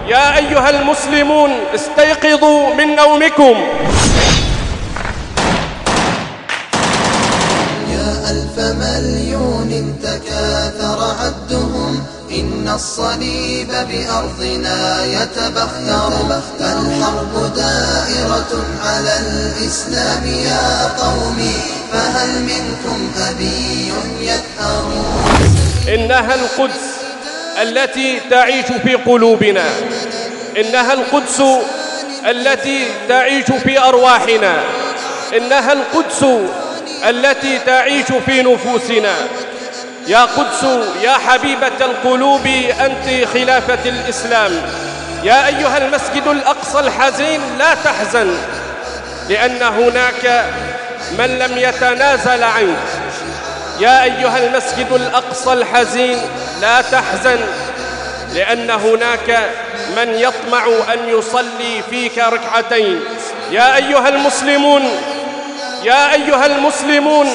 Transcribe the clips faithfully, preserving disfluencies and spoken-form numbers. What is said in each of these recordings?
يا أيها المسلمون استيقظوا من نومكم. يا ألف مليون تكاثر عدهم، إن الصليب بأرضنا يتبختر. الحرب دائرة على الإسلام يا قومي، فهل منكم أبي يثأر؟ إنها القدس التي تعيش في قلوبنا، إنها القدس التي تعيش في أرواحنا، إنها القدس التي تعيش في نفوسنا. يا قدس يا حبيبة القلوب، أنت خلافة الإسلام. يا أيها المسجد الأقصى الحزين لا تحزن، لأن هناك من لم يتنازل عنك. يا أيها المسجد الأقصى الحزين لا تحزن، لأن هناك من يطمع أن يصلي فيك ركعتين. يا أيها المسلمون يا أيها المسلمون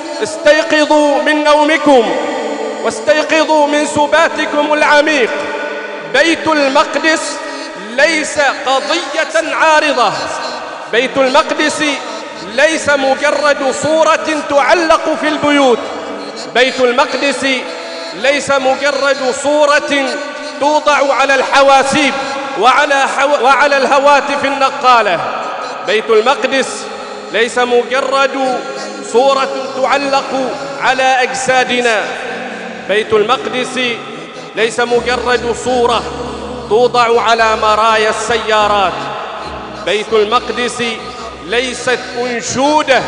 استيقظوا من نومكم واستيقظوا من سباتكم العميق. بيت المقدس ليس قضية عارضة، بيت المقدس ليس مجرد صورة تعلق في البيوت، بيت المقدس ليس مجرد صورة توضع على الحواسيب وعلى, حو... وعلى الهواتف النقالة. بيت المقدس ليس مجرد صورة تعلق على أجسادنا، بيت المقدس ليس مجرد صورة توضع على مرايا السيارات، بيت المقدس ليست أنشودة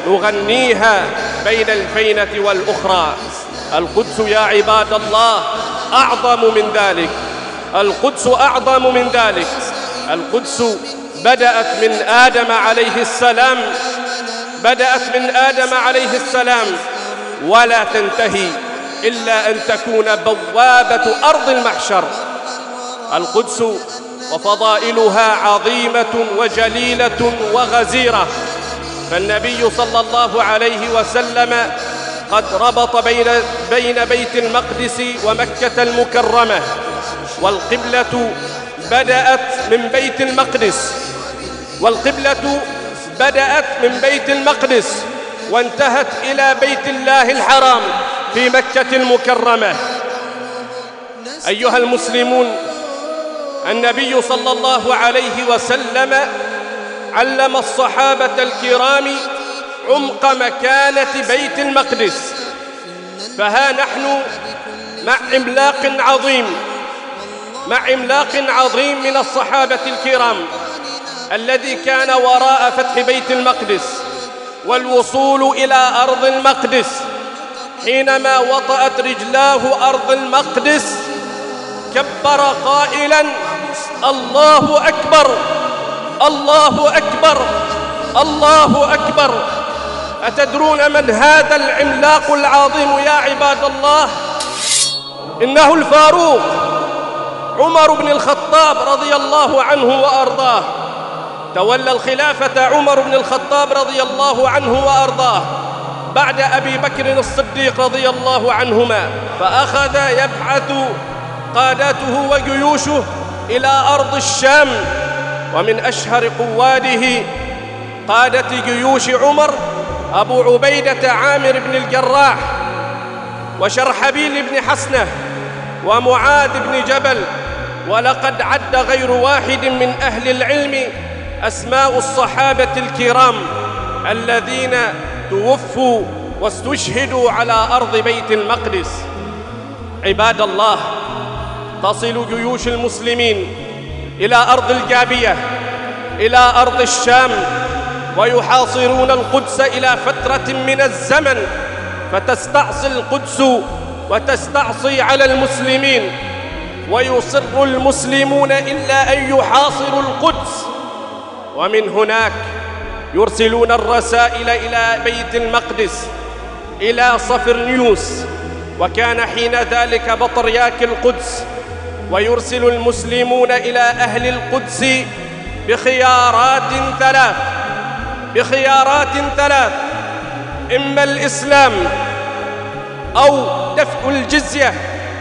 نغنيها بين الفينة والأخرى. القدس يا عباد الله أعظم من ذلك، القدس أعظم من ذلك. القدس بدأت من آدم عليه السلام، بدأت من آدم عليه السلام ولا تنتهي إلا أن تكون بوابة أرض المحشر. القدس وفضائلها عظيمة وجليلة وغزيرة، فالنبي صلى الله عليه وسلم قد ربط بين بين بيت المقدس ومكة المكرمة، والقبلة بدأت من بيت المقدس، والقبلة بدأت من بيت المقدس وانتهت إلى بيت الله الحرام في مكة المكرمة. أيها المسلمون، النبي صلى الله عليه وسلم علم الصحابة الكرام عمق مكانة بيت المقدس، فها نحن مع عملاق عظيم مع عملاق عظيم من الصحابة الكرام الذي كان وراء فتح بيت المقدس والوصول إلى أرض المقدس. حينما وطأت رجلاه أرض المقدس كبر قائلا: الله أكبر، الله أكبر، الله أكبر. أتدرون من هذا العملاق العظيم يا عباد الله؟ إنه الفاروق عمر بن الخطاب رضي الله عنه وأرضاه. تولى الخلافة عمر بن الخطاب رضي الله عنه وأرضاه بعد أبي بكر الصديق رضي الله عنهما، فأخذ يبعث قادته وجيوشه إلى أرض الشام، ومن أشهر قواده قادة جيوش عمر أبو عبيدة عامر بن الجراح، وشرحبيل بن حسنة، ومعاذ بن جبل. ولقد عد غير واحد من أهل العلم أسماء الصحابة الكرام الذين توفوا واستشهدوا على أرض بيت المقدس. عباد الله، تصل جيوش المسلمين إلى أرض الجابية، إلى أرض الشام، ويحاصرون القدس إلى فترة من الزمن، فتستعصي القدس وتستعصي على المسلمين، ويصر المسلمون إلا أن يحاصروا القدس. ومن هناك يرسلون الرسائل إلى بيت المقدس، إلى صفرنيوس، وكان حين ذلك بطريرك القدس، ويرسل المسلمون إلى أهل القدس بخيارات ثلاث بخيارات ثلاث إما الإسلام أو دفع الجزية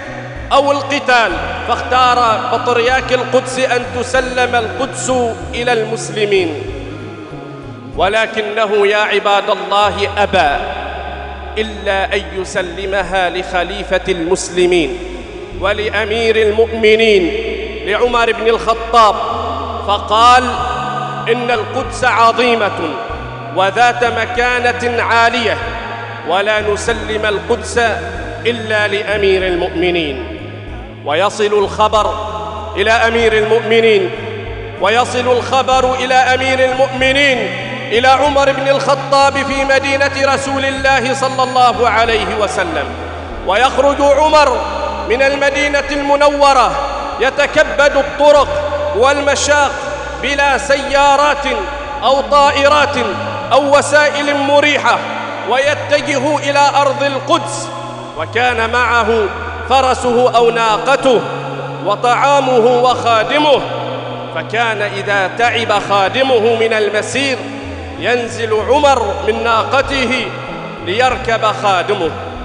أو القتال، فاختار بطريرك القدس أن تسلم القدس إلى المسلمين، ولكنه يا عباد الله أبى إلا أن يسلمها لخليفة المسلمين ولأمير المؤمنين لعمر بن الخطاب، فقال: إن القدس عظيمة وذات مكانة عالية، ولا نسلم القدس إلا لأمير المؤمنين. ويصل الخبر إلى أمير المؤمنين ويصل الخبر إلى أمير المؤمنين إلى عمر بن الخطاب في مدينة رسول الله صلى الله عليه وسلم، ويخرج عمر من المدينة المنورة يتكبد الطرق والمشاق بلا سيارات أو طائرات أو وسائل مريحة، ويتجه إلى أرض القدس، وكان معه فرسه أو ناقته وطعامه وخادمه، فكان إذا تعب خادمه من المسير ينزل عمر من ناقته ليركب خادمه.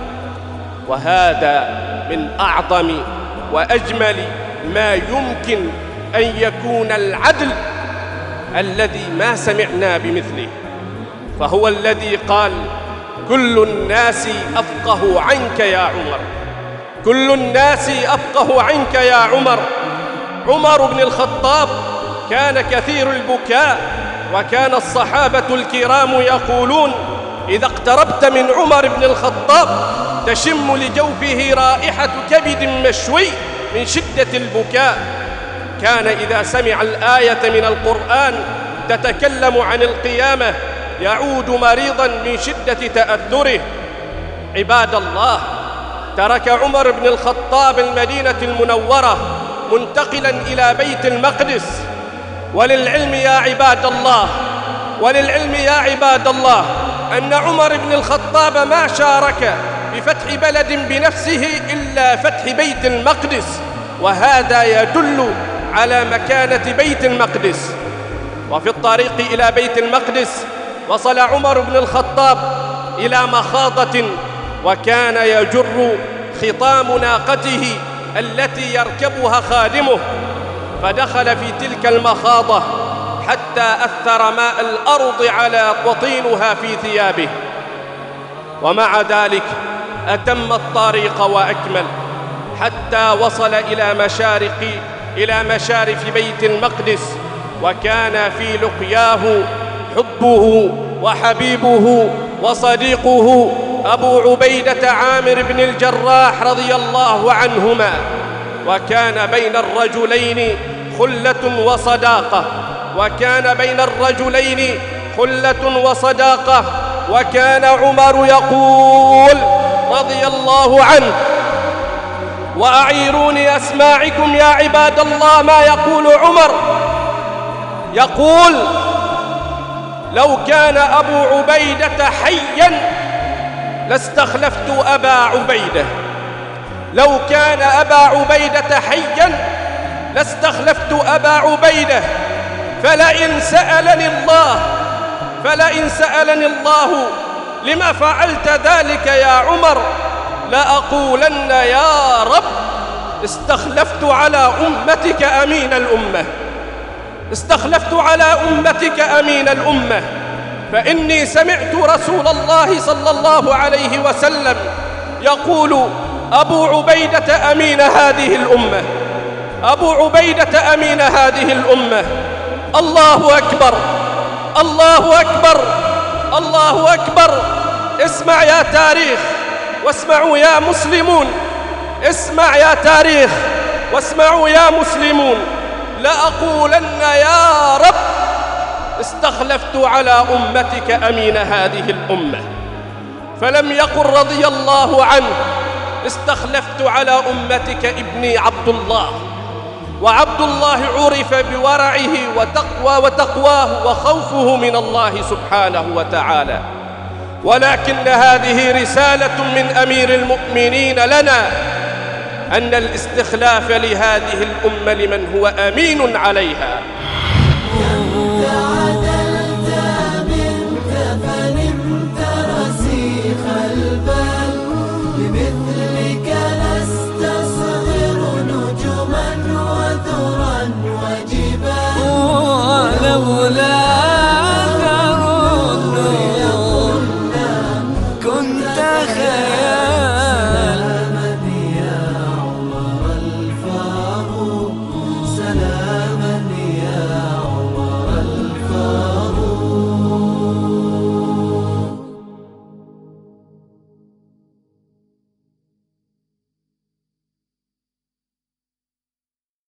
وهذا من أعظم وأجمل ما يمكن أن يكون العدل الذي ما سمعنا بمثله، فهو الذي قال: كل الناس أفقه عنك يا عمر، كل الناس أفقه عنك يا عمر. عمر بن الخطاب كان كثير البكاء، وكان الصحابة الكرام يقولون: إذا اقتربت من عمر بن الخطاب تشم لجوفه رائحة كبد مشوي من شدة البكاء. كان إذا سمع الآية من القرآن تتكلم عن القيامة يعود مريضا من شدة تأثره. عباد الله، ترك عمر بن الخطاب المدينة المنورة منتقلا إلى بيت المقدس. وللعلم يا عباد الله وللعلم يا عباد الله أن عمر بن الخطاب ما شارك بفتح بلد بنفسه إلا فتح بيت المقدس، وهذا يدل على مكانة بيت المقدس. وفي الطريق إلى بيت المقدس وصل عمر بن الخطاب إلى مخاضة، وكان يجر خطام ناقته التي يركبها خادمه، فدخل في تلك المخاضة حتى أثر ماء الأرض على وطينها في ثيابه، ومع ذلك أتم الطريق وأكمل حتى وصل إلى مشارق إلى مشارف بيت المقدس، وكان في لقياه حبه وحبيبه وصديقه أبو عبيدة عامر بن الجراح رضي الله عنهما، وكان بين الرجلين خلة وصداقة وكان بين الرجلين خلة وصداقة وكان عمر يقول رضي الله عنه: وأعيروني أسماعكم يا عباد الله ما يقول عمر. يقول: لو كان أبو عبيدة حيا لاستخلفت أبا عبيدة، لو كان أبا عبيدة حيا لاستخلفت أبا عبيدة، فلئن سألني الله فلئن سألني الله لما فعلت ذلك يا عمر لأقولن يا رب استخلفت على أمتك أمين الأمة، استخلفت على أمتك أمين الأمة، فإني سمعت رسول الله صلى الله عليه وسلم يقول: أبو عبيدة أمين هذه الأمة، أبو عبيدة أمين هذه الأمة. الله أكبر، الله أكبر، الله أكبر. اسمع يا تاريخ واسمعوا يا مسلمون، اسمع يا تاريخ واسمعوا يا مسلمون: لأقولن يا رب استخلفت على أمتك أمين هذه الأمة. فلم يقل رضي الله عنه: استخلفت على أمتك ابني عبد الله، وعبد الله عرف بورعه وتقوى وتقواه وخوفه من الله سبحانه وتعالى، ولكن هذه رسالة من أمير المؤمنين لنا أن الاستخلاف لهذه الأمة لمن هو أمين عليها. بمثلك نستصغر مولاي